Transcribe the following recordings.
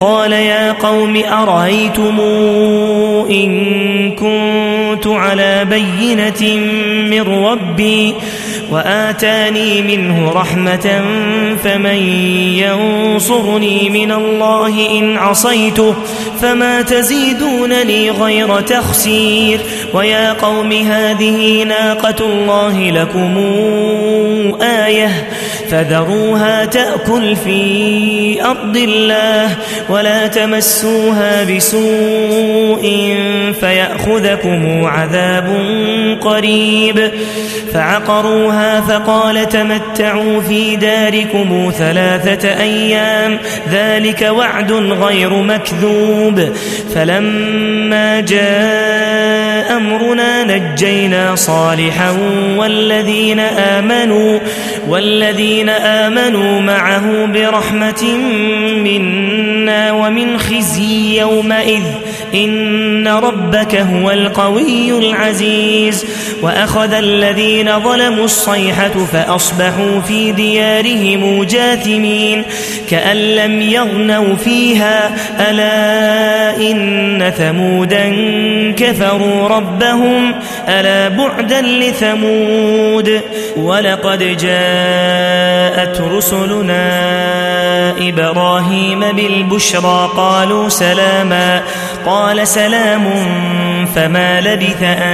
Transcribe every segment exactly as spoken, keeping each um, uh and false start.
قال يا قوم أرأيتم إن كنت على بينة من ربي وآتاني منه رحمة فمن ينصرني من الله إن عصيته فما تزيدونني غير تخسير ويا قوم هذه ناقة الله لكم آية فذروها تأكل في أرض الله ولا تمسوها بسوء فيأخذكم عذاب قريب فعقروها فقال تمتعوا في داركم ثلاثة أيام ذلك وعد غير مكذوب فلما جاء أمرنا نجينا صالحا والذين آمنوا والذين آمنوا معه برحمة منا ومن خزي يومئذ إن ربك هو القوي العزيز وأخذ الذين ظلموا الصيحة فأصبحوا في ديارهم جاثمين كأن لم يغنوا فيها ألا إن ثمودا كفروا ربهم ألا بعدا لثمود ولقد جاءت رسلنا إبراهيم بالبشرى قالوا سلاما قال سلام فما لبث أن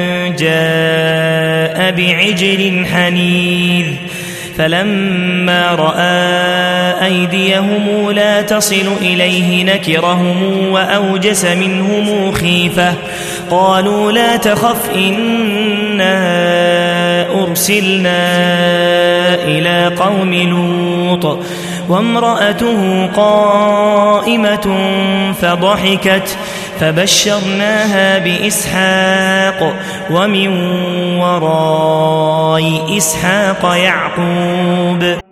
جاء بعجل حنيذ فلما رأى أيديهم لا تصل إليه نكرهم وأوجس منهم خيفة قالوا لا تخف إنا أرسلنا إلى قوم لوط وامرأته قائمة فضحكت فبشرناها بإسحاق ومن وراء إسحاق يعقوب